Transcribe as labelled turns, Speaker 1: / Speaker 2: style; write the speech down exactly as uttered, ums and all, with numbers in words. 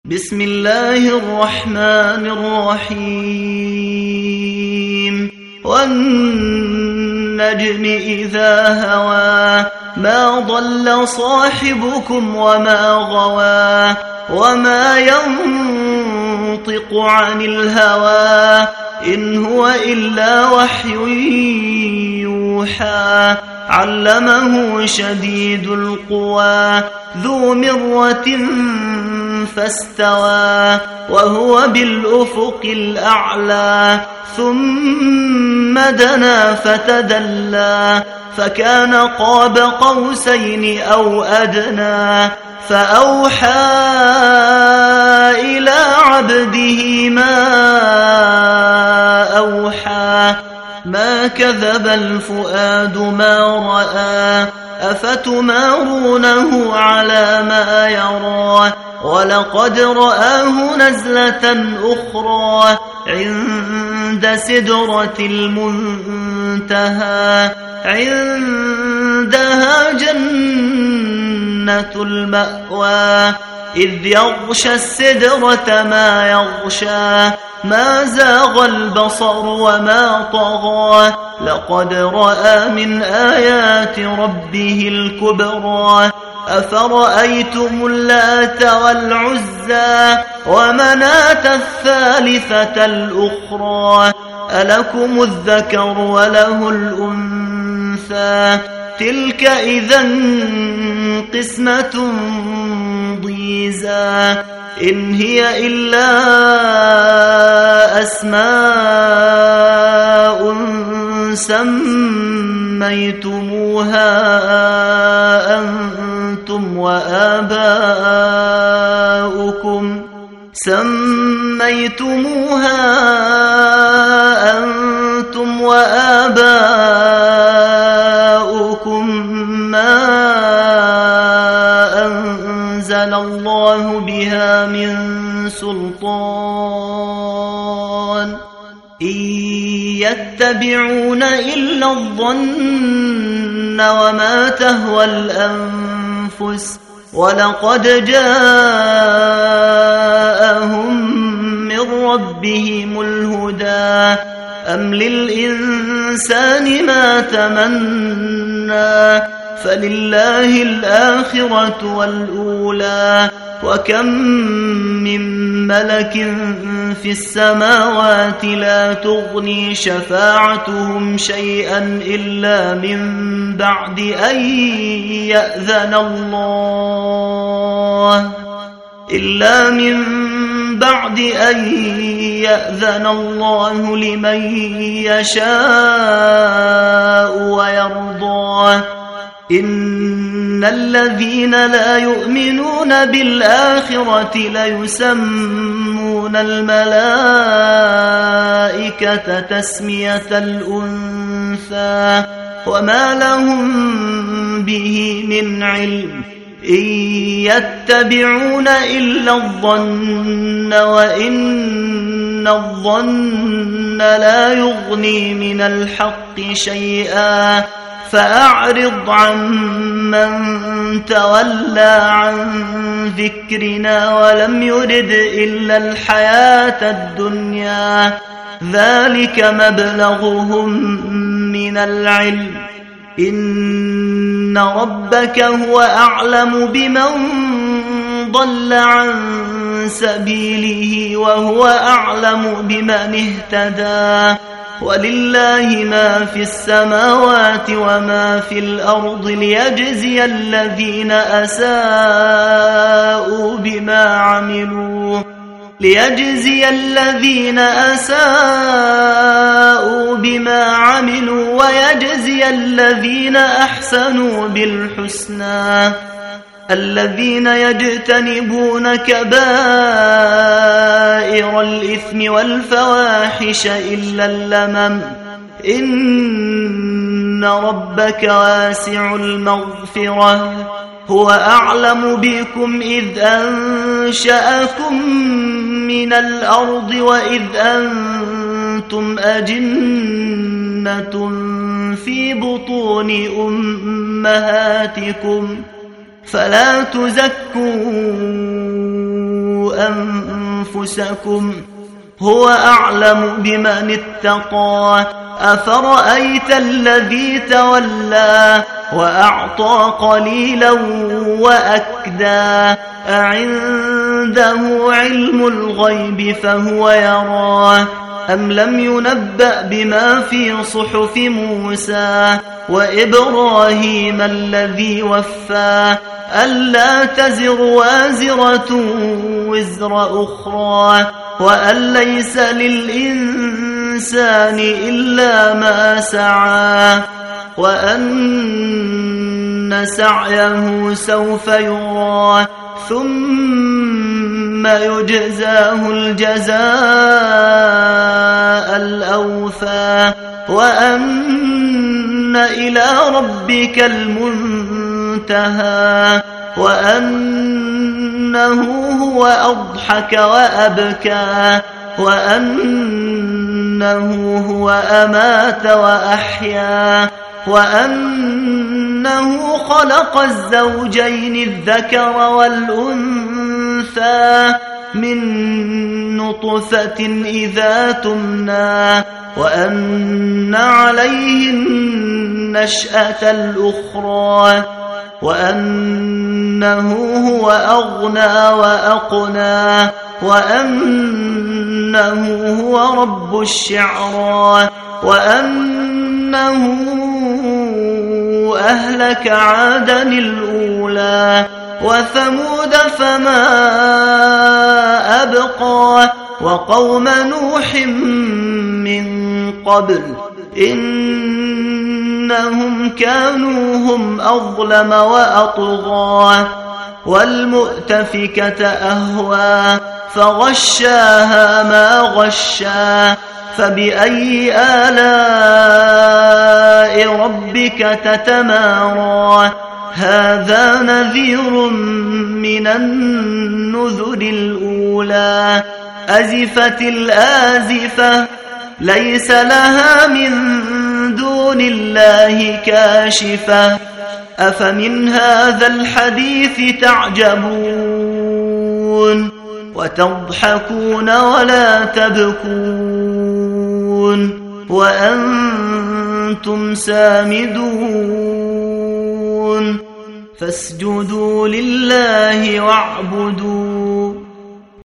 Speaker 1: بسم الله الرحمن الرحيم والنجم إذا هوى ما ضل صاحبكم وما غوى وما ينطق عن الهوى إن هو إلا وحي يوحى علمه شديد القوى ذو مرة فاستوى وهو بالأفق الأعلى ثم دنا فتدلى فكان قاب قوسين أو أدنى فأوحى إلى عبده ما أوحى ما كذب الفؤاد ما رأى أفتمارونه على ما يرى ولقد رآه نزلة أخرى عند سدرة المنتهى عندها جنة المأوى إذ يغشى السدرة ما يغشى ما زاغ البصر وما طغى لقد رأى من آيات ربه الكبرى أفرأيتم اللات والعزى ومناة الثالثة الأخرى ألكم الذكر وله الأنثى تلك إذا قسمة ضيزى إن هي إلا أسماء سميتموها أنتم وآباؤكم سميتموها أنتم وآباؤكم ما أنزل الله بها من سلطان إن يتبعون إلا الظن وما تهوى الأنفس ولقد جاءهم من ربهم الهدى أم للإنسان ما تمنى فلله الآخرة والأولى وكم من ملك في السماوات لا تغني شفاعتهم شيئا إلا من بعد أن يأذن الله إلا من بعد أن يأذن الله لمن يشاء ويرضى إن الذين لا يؤمنون بالآخرة ليسمون الملائكة تسمية الأنثى وما لهم به من علم إن يتبعون إلا الظن وإن الظن لا يغني من الحق شيئا فأعرض عمن تولى عن ذكرنا ولم يرد إلا الحياة الدنيا ذلك مبلغهم من العلم إن ربك هو أعلم بمن ضل عن سبيله وهو أعلم بمن اهتدى ولله ما في السماوات وما في الأرض ليجزي الذين أساءوا بما عملوا ليجزي الذين أساءوا بما عملوا ويجزي الذين أحسنوا بالحسنى الذين يجتنبون كبائر الإثم والفواحش إلا اللمم إن ربك واسع المغفرة هو أعلم بكم إذ أنشأكم من الأرض وإذ أنتم أجنة في بطون أمهاتكم فلا تزكوا أنفسكم هو أعلم بمن اتقى أفرأيت الذي تولى وأعطى قليلا وأكدى أعنده علم الغيب فهو يرى أم لم ينبأ بما في صحف موسى وإبراهيم الذي وفى ألا تزر وازرة وزر أخرى وأن ليس للإنسان إلا ما سعى وأن سعيه سوف يرى ثم يجزاه الجزاء الأوفى وأن إلى ربك المنتهى وأنه هو أضحك وأبكى وأنه هو أمات وأحيا وأنه خلق الزوجين الذكر والأنثى من نطفة إذا تمنى وأن عليه النشأة الأخرى وأنه هو أغنى وأقنى وأنه هو رب الشعرى وأنه أهلك عادا الأولى وثمود فما أبقى وقوم نوح من قبل إنهم كانوا هم أظلم وأطغى والمؤتفكة أهوى فغشاها ما غشا فبأي آلاء ربك تتمارى هذا نذير من النذر الأولى أزفت الآزفة ليس لها من دون الله كاشفة أفمن هذا الحديث تعجبون وتضحكون ولا تبكون وأنتم سامدون فاسجدوا لله واعبدوا